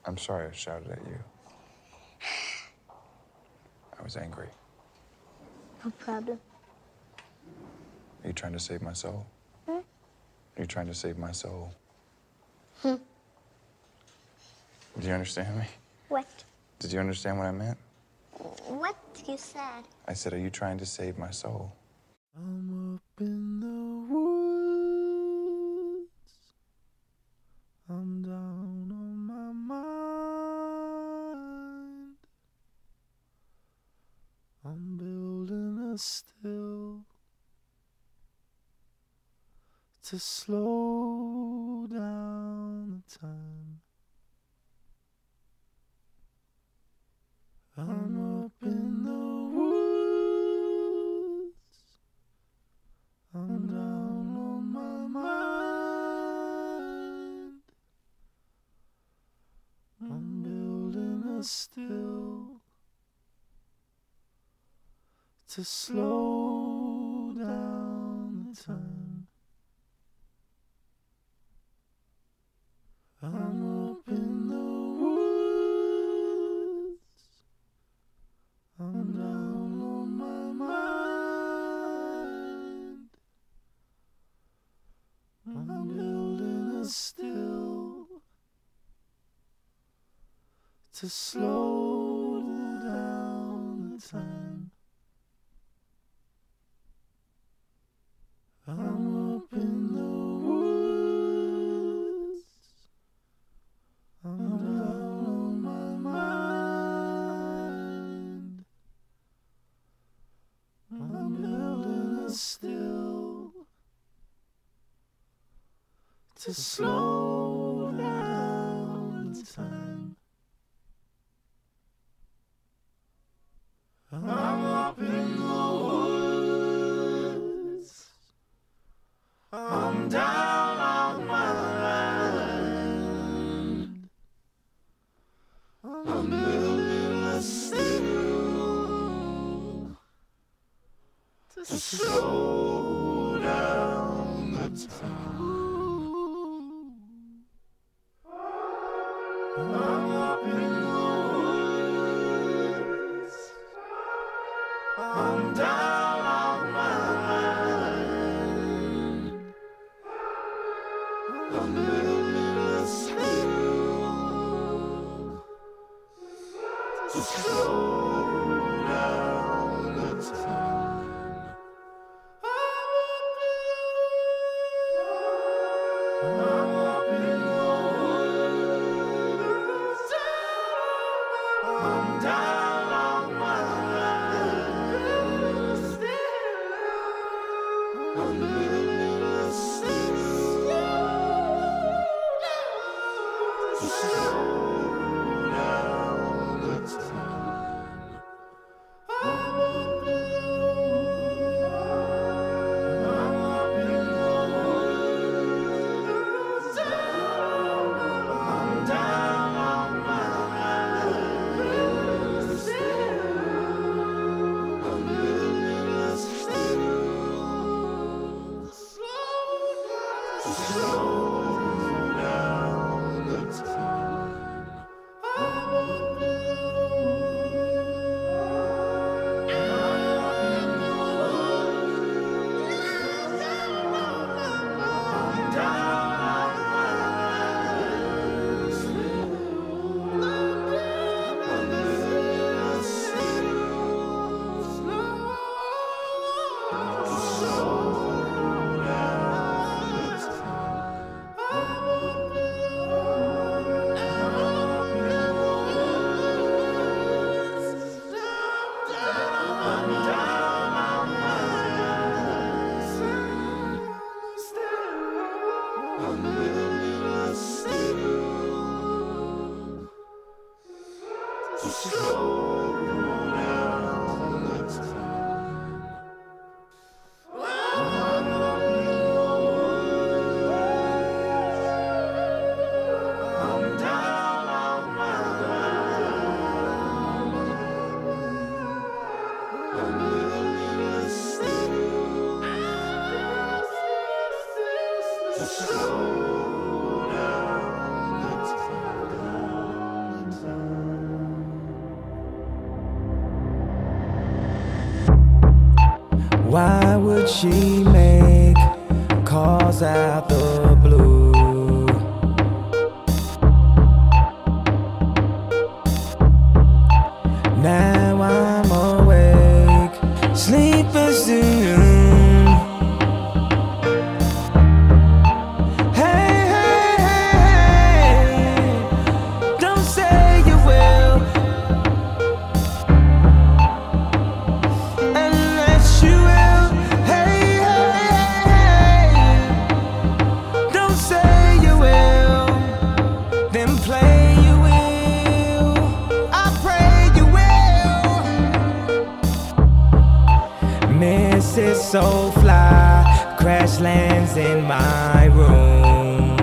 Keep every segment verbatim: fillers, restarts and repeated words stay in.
I'm sorry I shouted at you. I was angry. No problem. Are you trying to save my soul? Hmm? Are you trying to save my soul? Hmm. Do you understand me? What? Did you understand what I meant? What you said? I said, are you trying to save my soul? I'm up in the woods. I'm down on my mind. I'm building a still to slow down the time. I'm up in the woods. I'm down on my mind. I'm building a still to slow down the time. I'm up in the woods. I'm down on my mind. I'm building a still to slow down the time. I'm up in the woods. I'm down on my mind. I'm building a still to slow down the time. I'm up in the woods. I'm down on my land. I'm building a still to slow down the time. I'm up in the woods. I'm down on my land. I'm building a still to slow down the time. I'm up in the woods. I'm down on my land. I'm building a still to slow down the time. I'm up in the woods. I'm up in the woods. I'm down on my land. I'm building a still to slow down the time. I'm up in the woods. I'm up in the woods. I'm down on my land. I'm building a still to slow down the time. I'm up in the woods. I'm up in the woods. I'm down on my land. I'm building a still to slow down the time. I'm up in the woods. I'm down on my land. I'm building a still to slow down the time. would she make calls out the blue? Now I'm awake, sleeping soon. Missus So Fly crash lands in my room.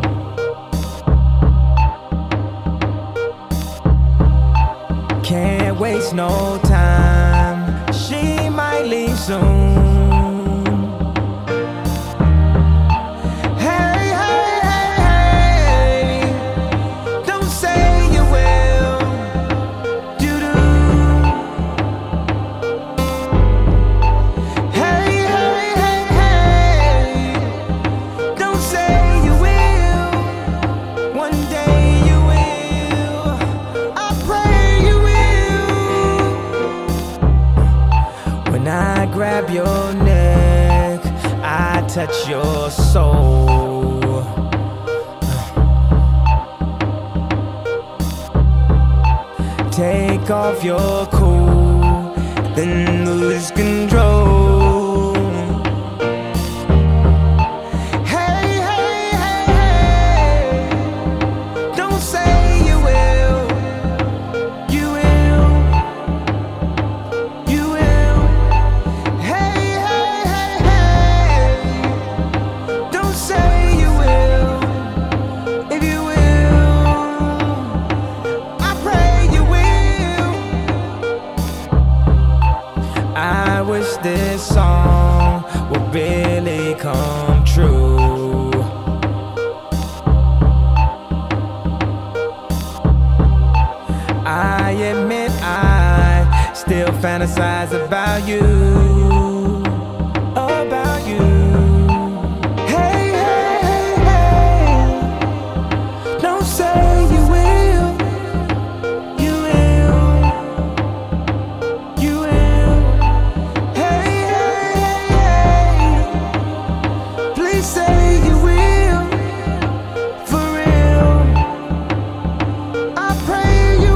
Can't waste no time, she might leave soon. Grab your neck, I touch your soul. Take off your coat, then lose control. I wish this song would really come true. I admit I still fantasize about you, about you. Hey, hey, hey, hey, don't say you will, you will, you will. Say you will, for real. I pray you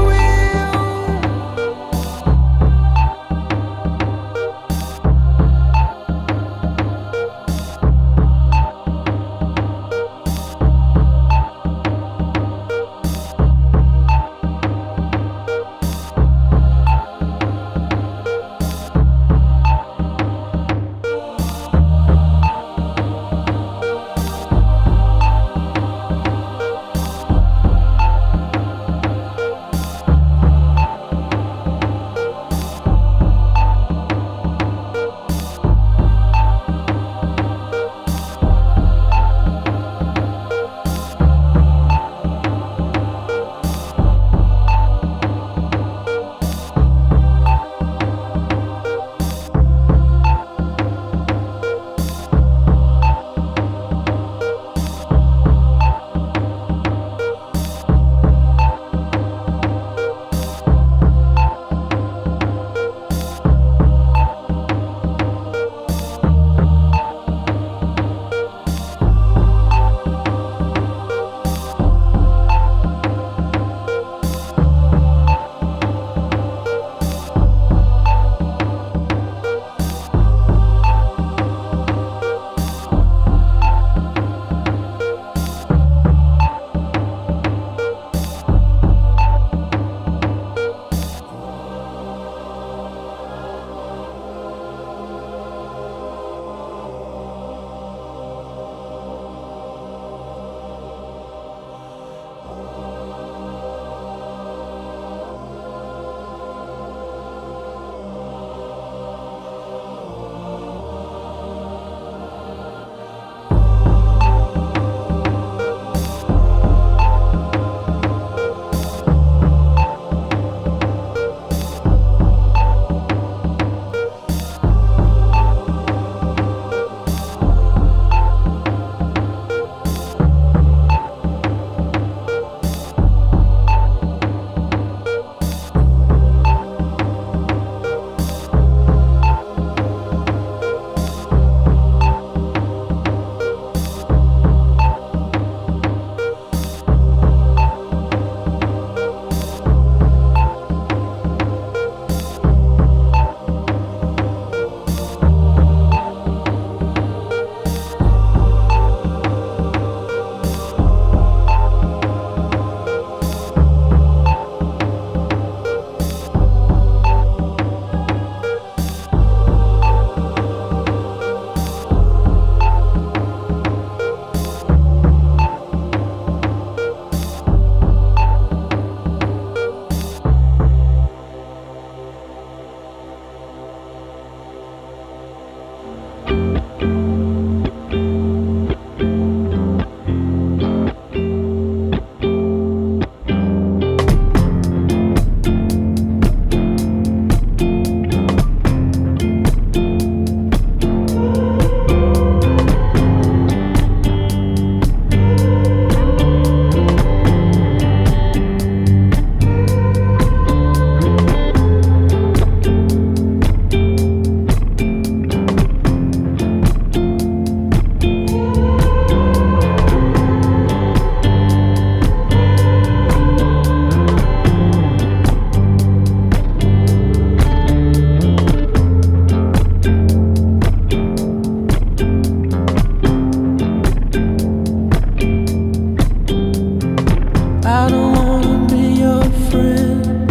I don't wanna be your friend,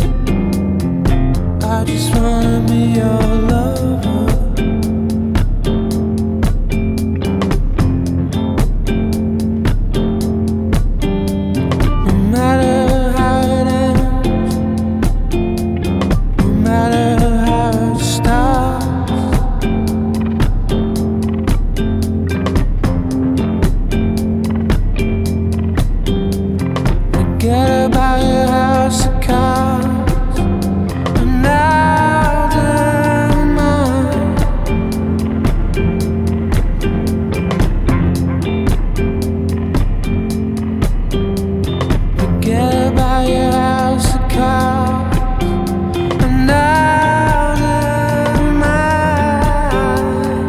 I just wanna be your lover. No matter how it ends, no matter how it starts, forget about your house of cards, and now they're mine. Forget about your house of cards, and now they're mine.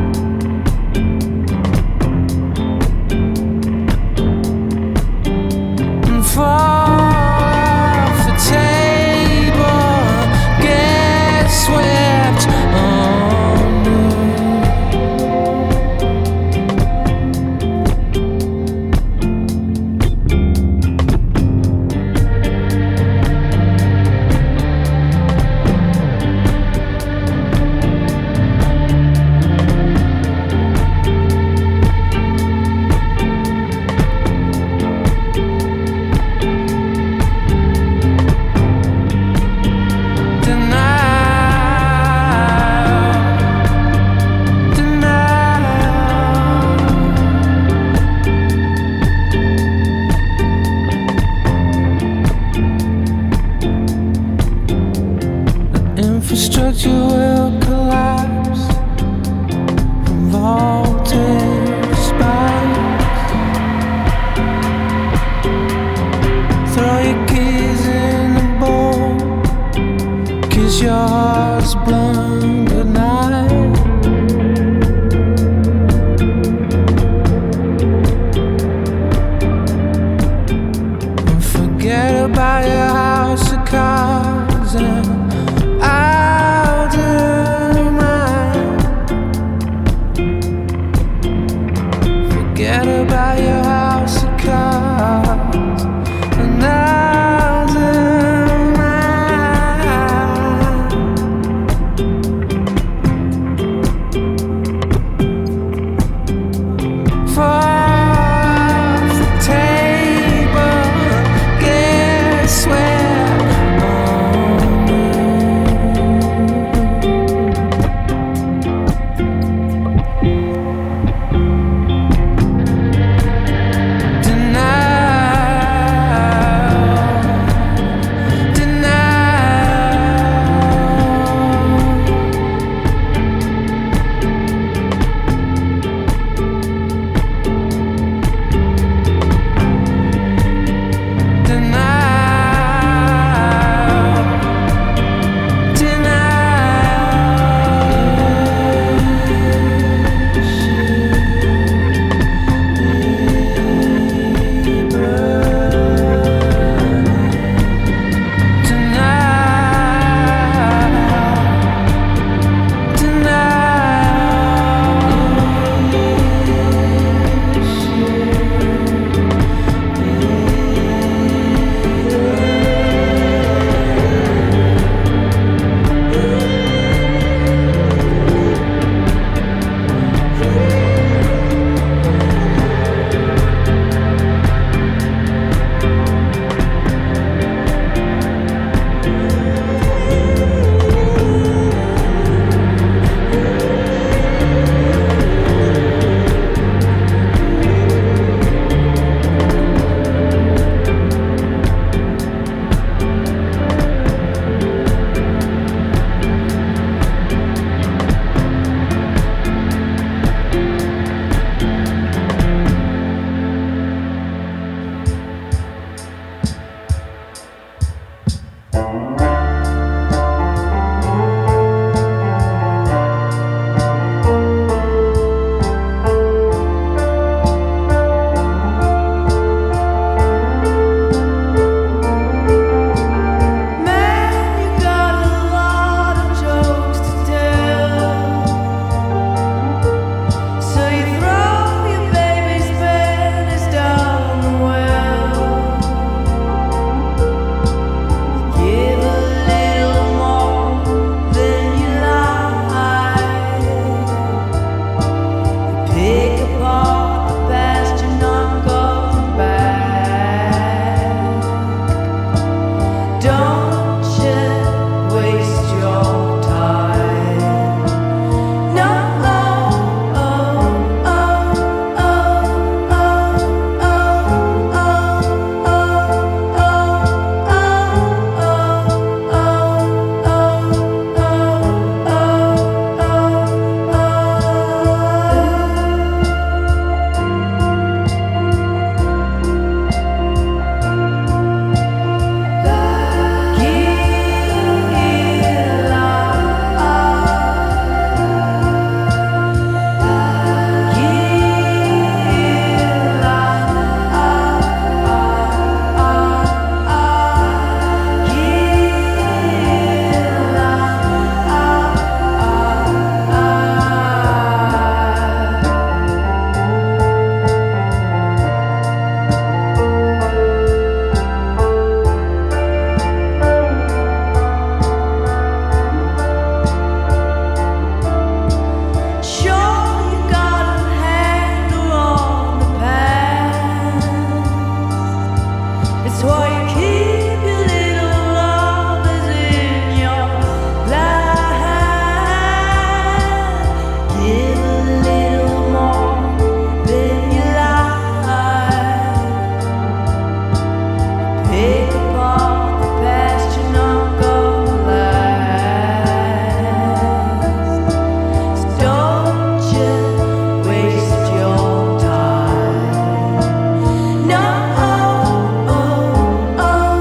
And fall off the table, get swept under. Denial, denial. The infrastructure will collapse from voltage spikes. Throw your keys in the bowl, kiss your heart's blown goodnight. And forget about your house of cards, and I'll do Oh,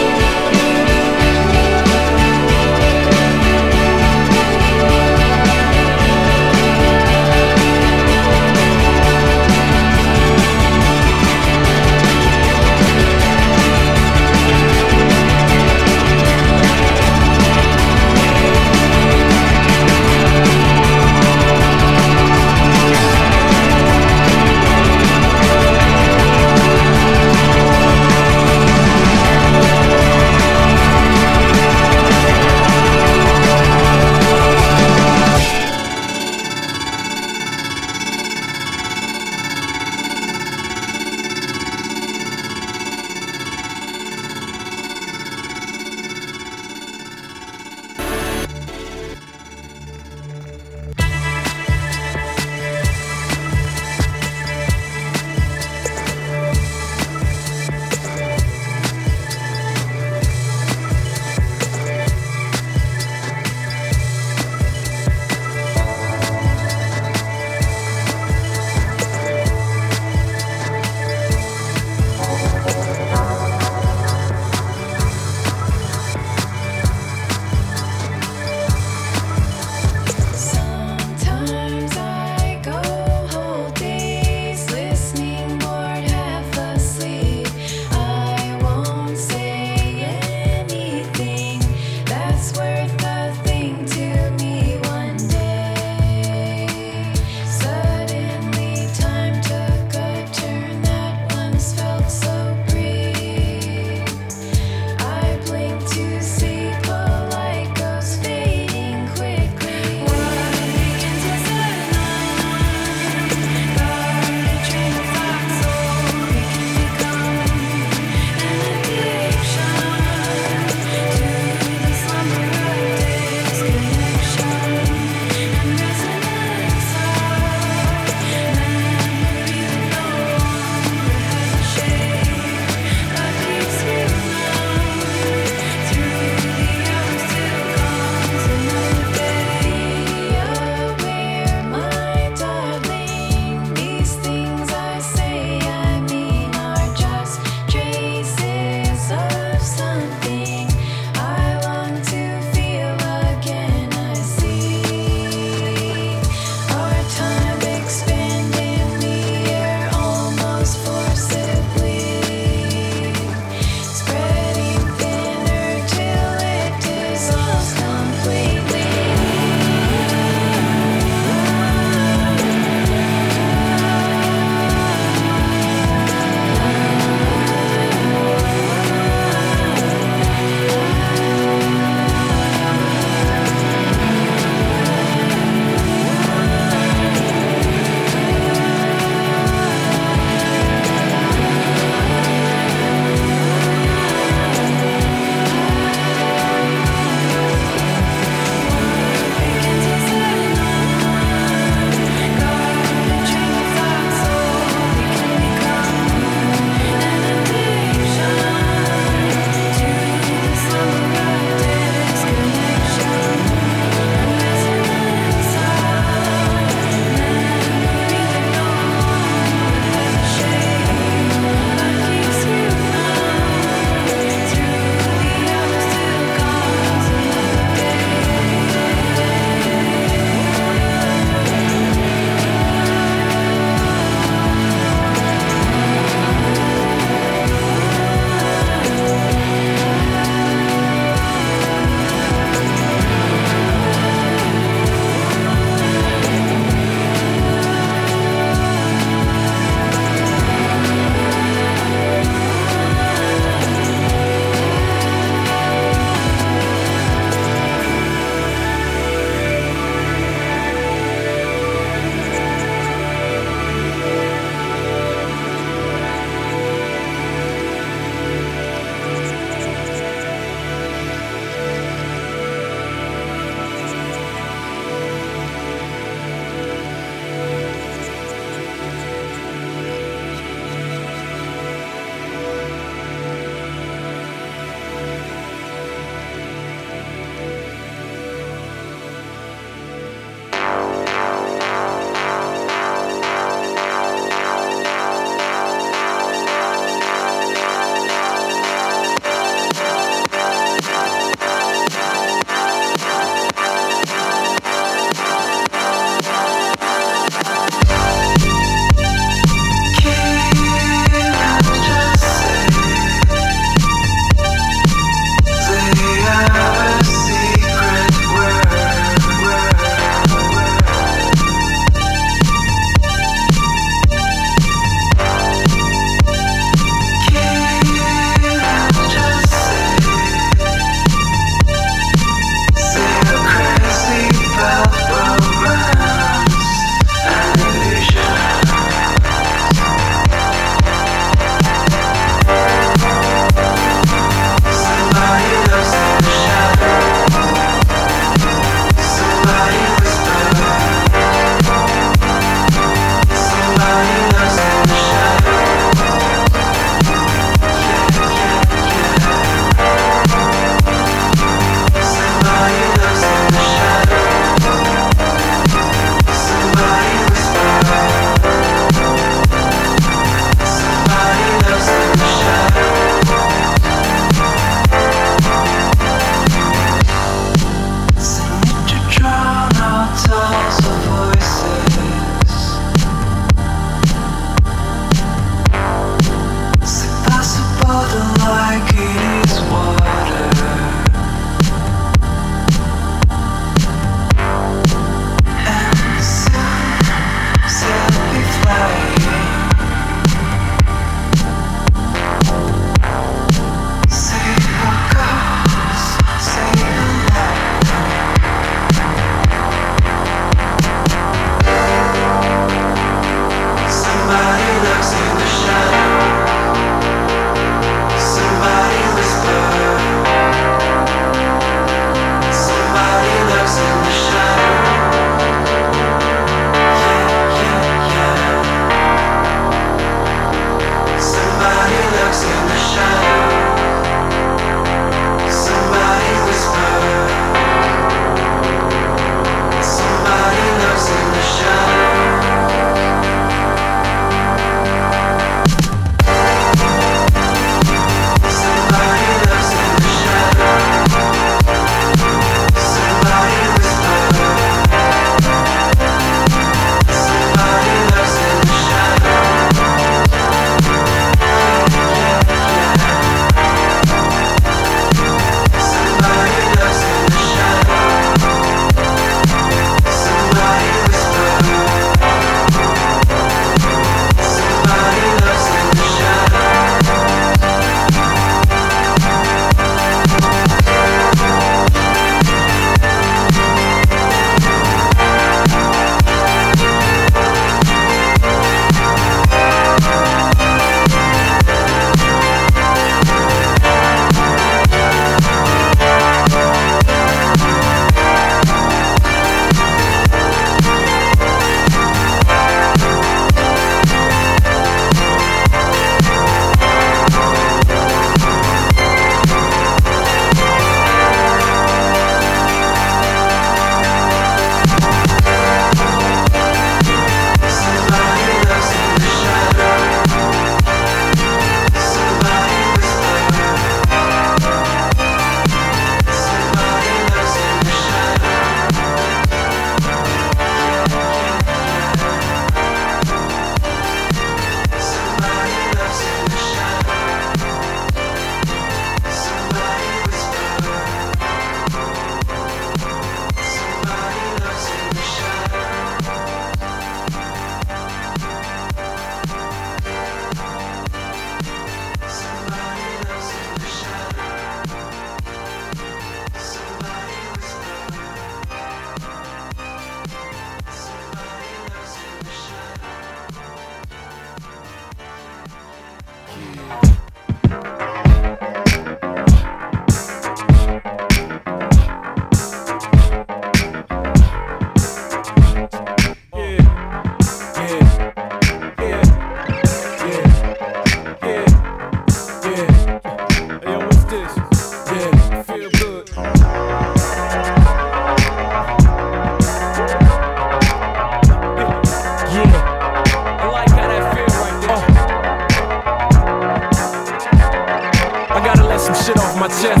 my chest.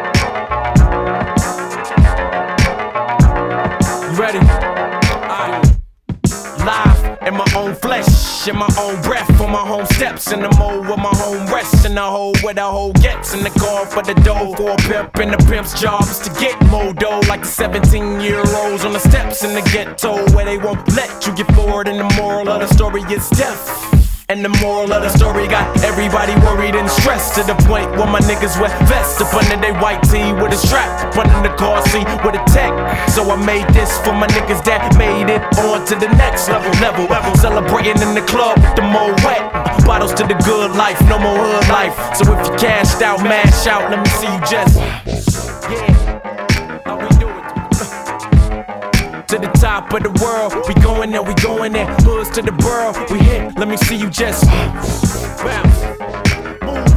You ready? Alright. Live in my own flesh, in my own breath, on my home steps, in the mode with my home rest, in the hole where the hole gets, in the car for the dough, for a pimp, and the pimp's job is to get more dough, like the seventeen year olds on the steps in the ghetto, where they won't let you get forward, and the moral of the story is death. And the moral of the story got everybody worried and stressed, to the point where my niggas wear vests up under they white tee with a strap up under the car seat with a tech. So I made this for my niggas that made it on to the next level. Level, level. Celebrating in the club with the more wet bottles to the good life, no more hood life. So if you cashed out, mash out, let me see you just yeah. How we do it? To the top of the world, we going there, we going there. Hoods to the borough, we hit. Let me see you just bounce, move.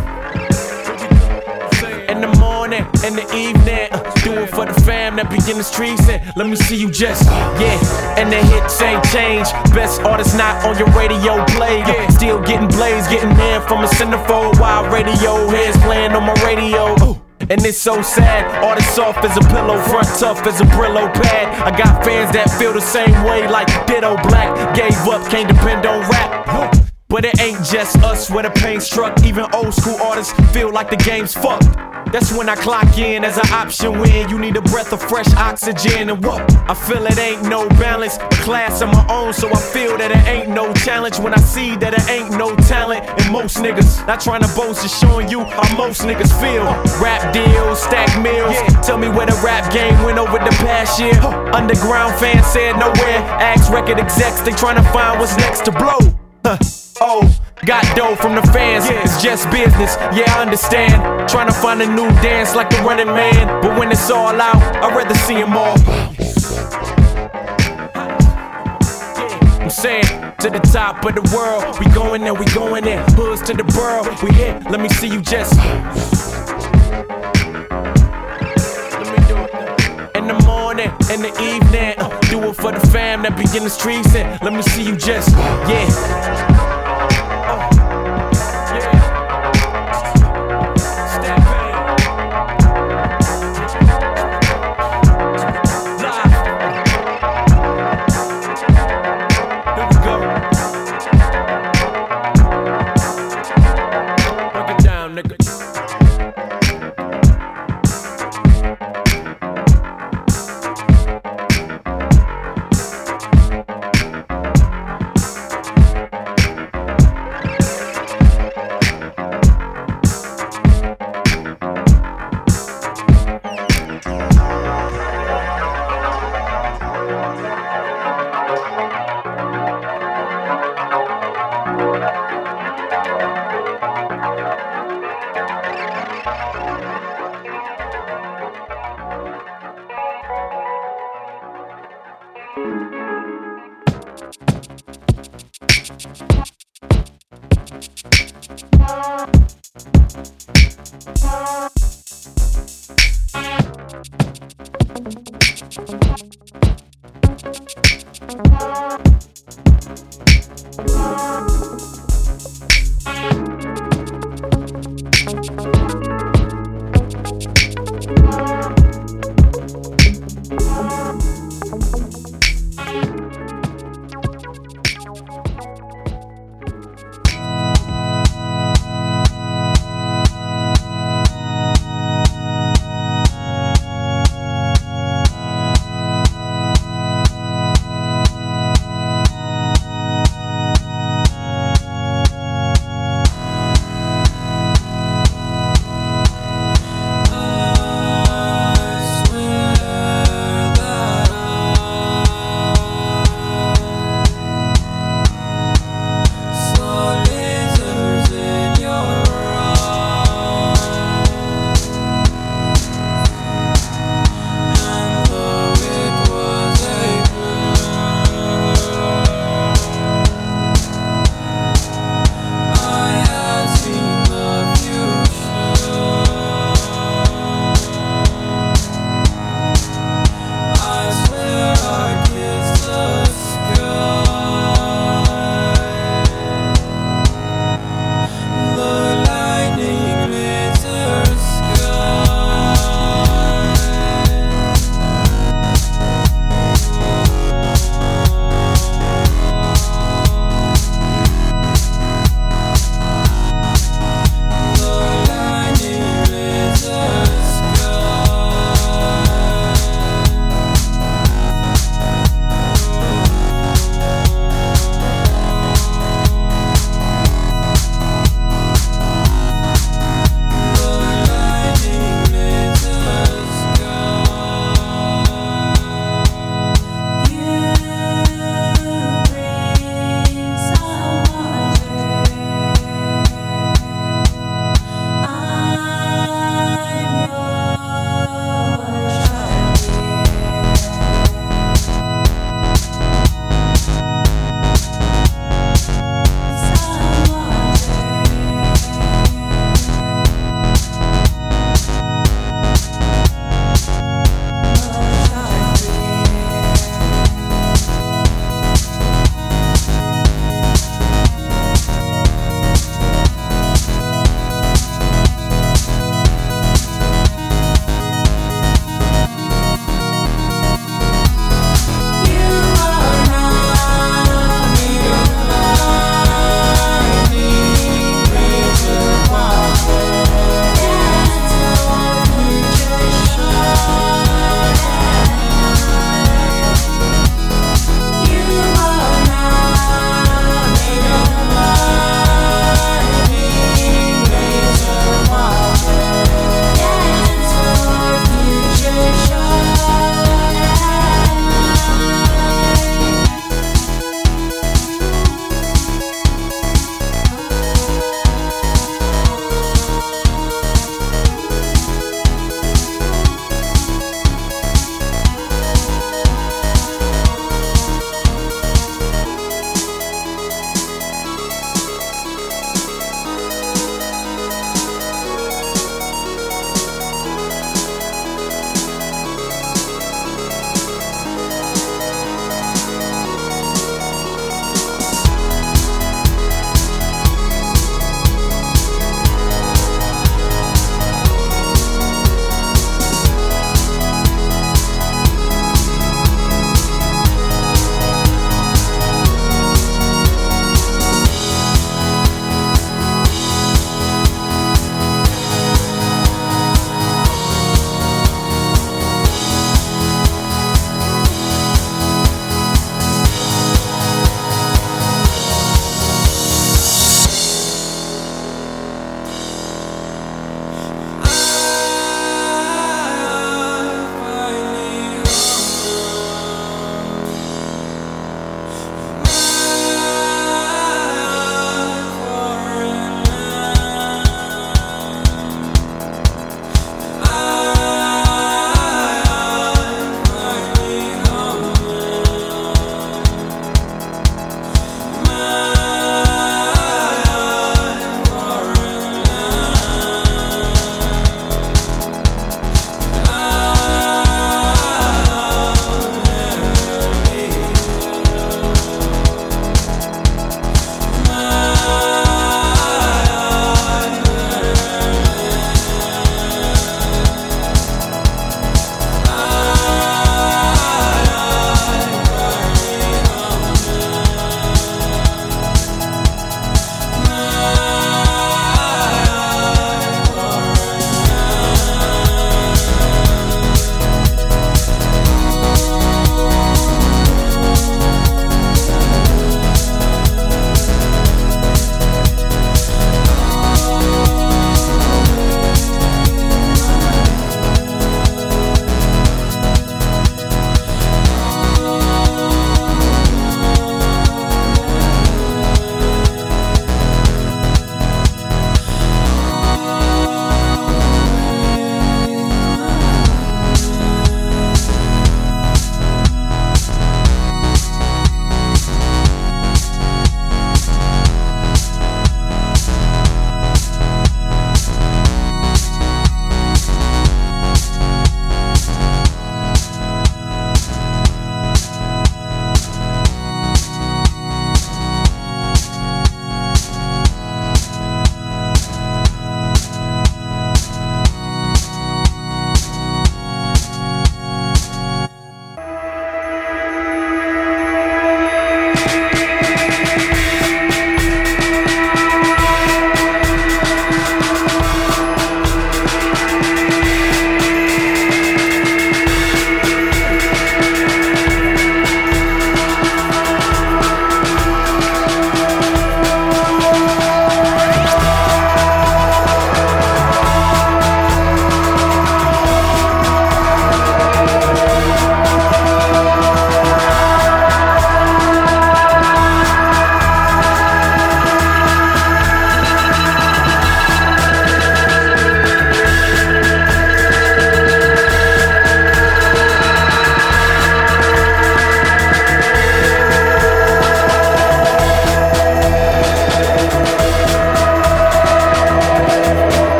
In the morning, in the evening, uh, do it for the fam that be in the streets. And let me see you just yeah. And the hits ain't changed. Best artists not on your radio play. Yeah. Still getting blazed, getting in from a centerfold while radio heads playing on my radio. Ooh. And it's so sad, artists soft as a pillow, front tough as a Brillo pad. I got fans that feel the same way, like Ditto Black. Gave up, can't depend on rap. But it ain't just us where the pain struck. Even old school artists feel like the game's fucked. That's when I clock in as an option when you need a breath of fresh oxygen. And what? I feel it ain't no balance, a class of my own, so I feel that it ain't no challenge when I see that it ain't no talent in most niggas. Not trying to boast, just showing you how most niggas feel. Rap deals, stack meals, tell me where the rap game went over the past year. Underground fans said nowhere, ask record execs, they trying to find what's next to blow. Huh. Oh, got dough from the fans, it's just business, yeah I understand. Trying to find a new dance like the Running Man, but when it's all out, I'd rather see them all. I'm saying, to the top of the world, we going there, we going there. Hoods to the borough, we hit, let me see you just let me do it. In the morning, in the evening, uh, do it for the fam that be in the streets. And let me see you just, yeah.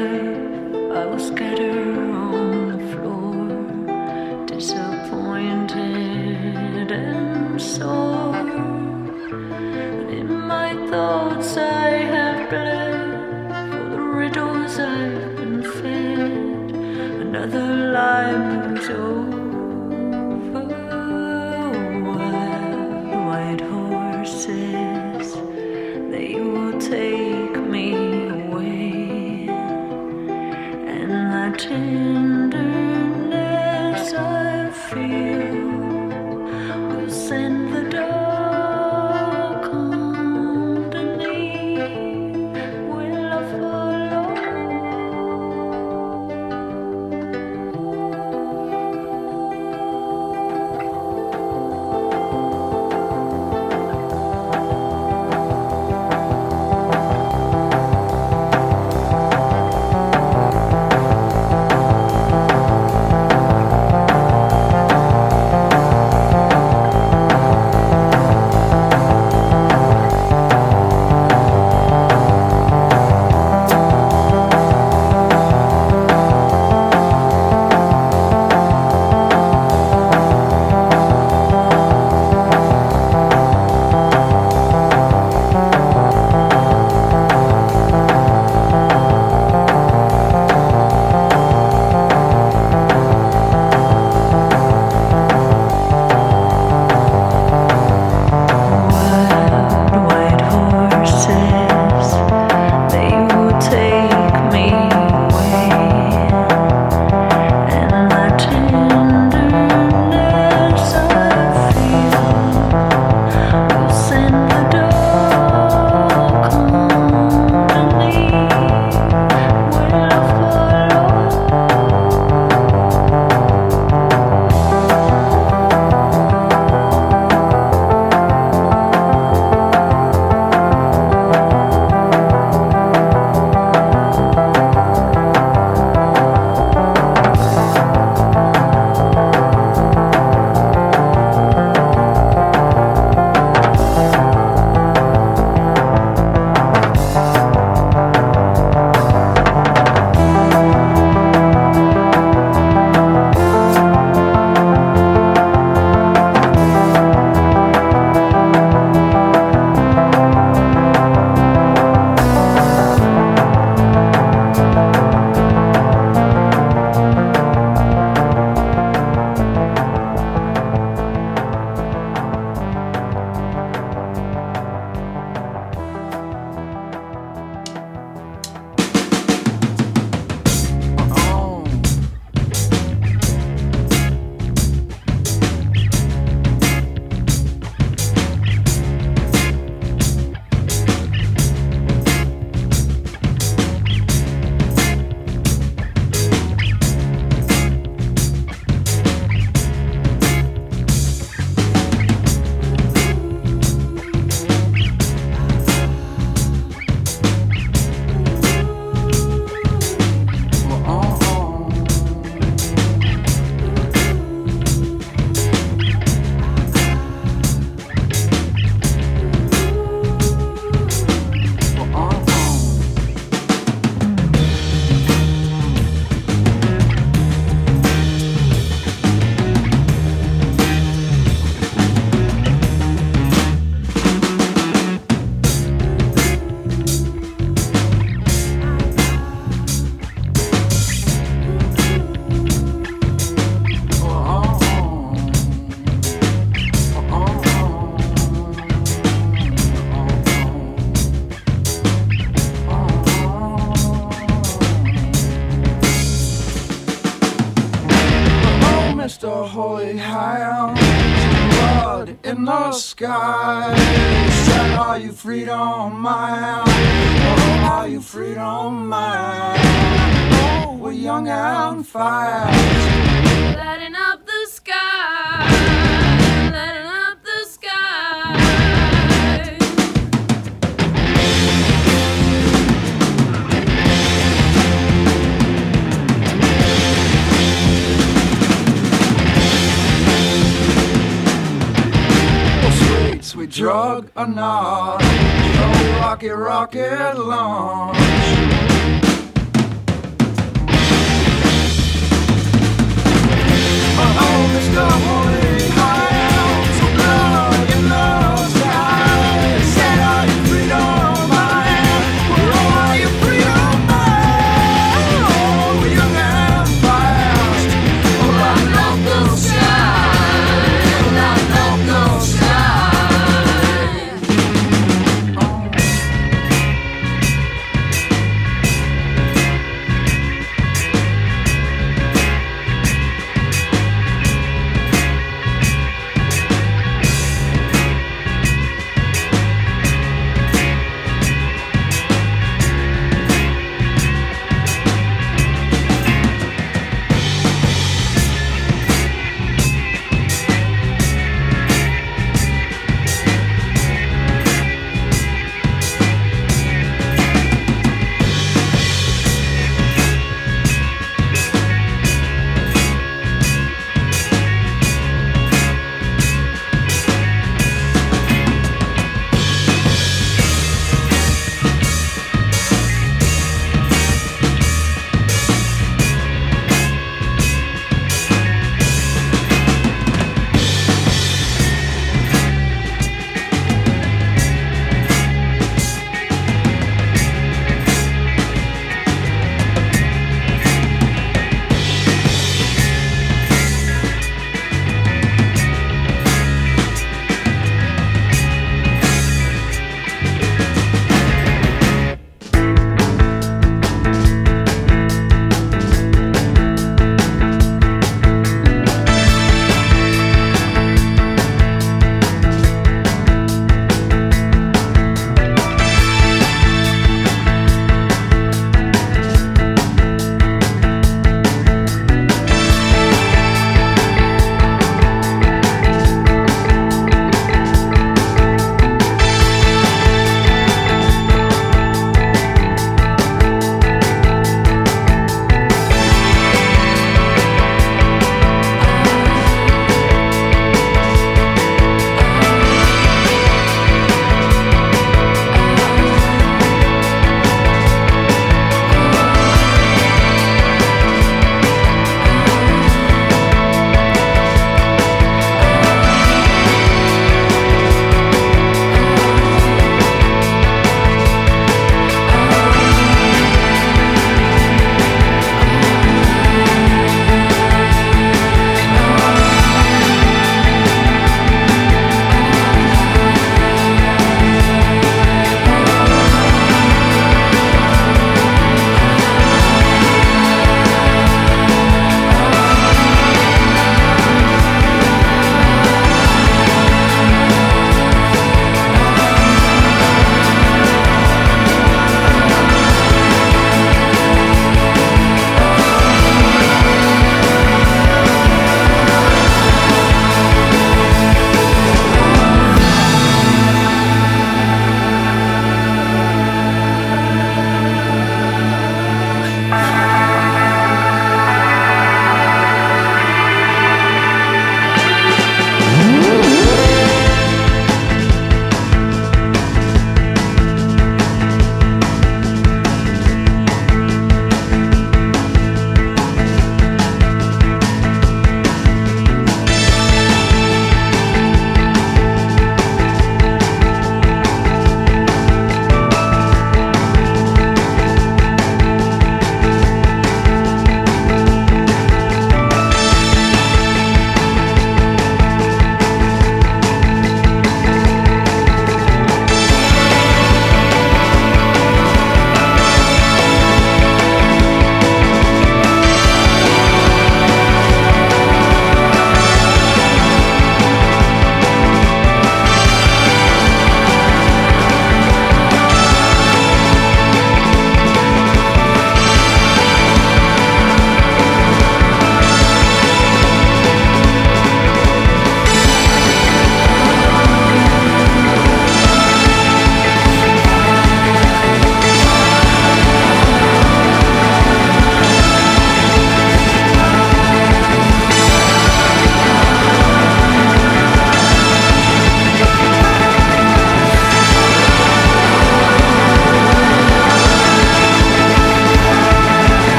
life, I will scatter on the floor, disappointed and sore. And in my thoughts I have bled for the riddles I've been fed. Another lie moves over. Wild white horses, they will take me away, and the tenderness I feel will send the dark underneath. Will I follow? Mister Holy Hound, blood in the sky. Said, are you freedom mine? Oh, are you freedom mine? Oh, we're young and fast, lighting up the sky, lighting up the sky. sweet, sweet drug or not, oh, rocket, rocket launch.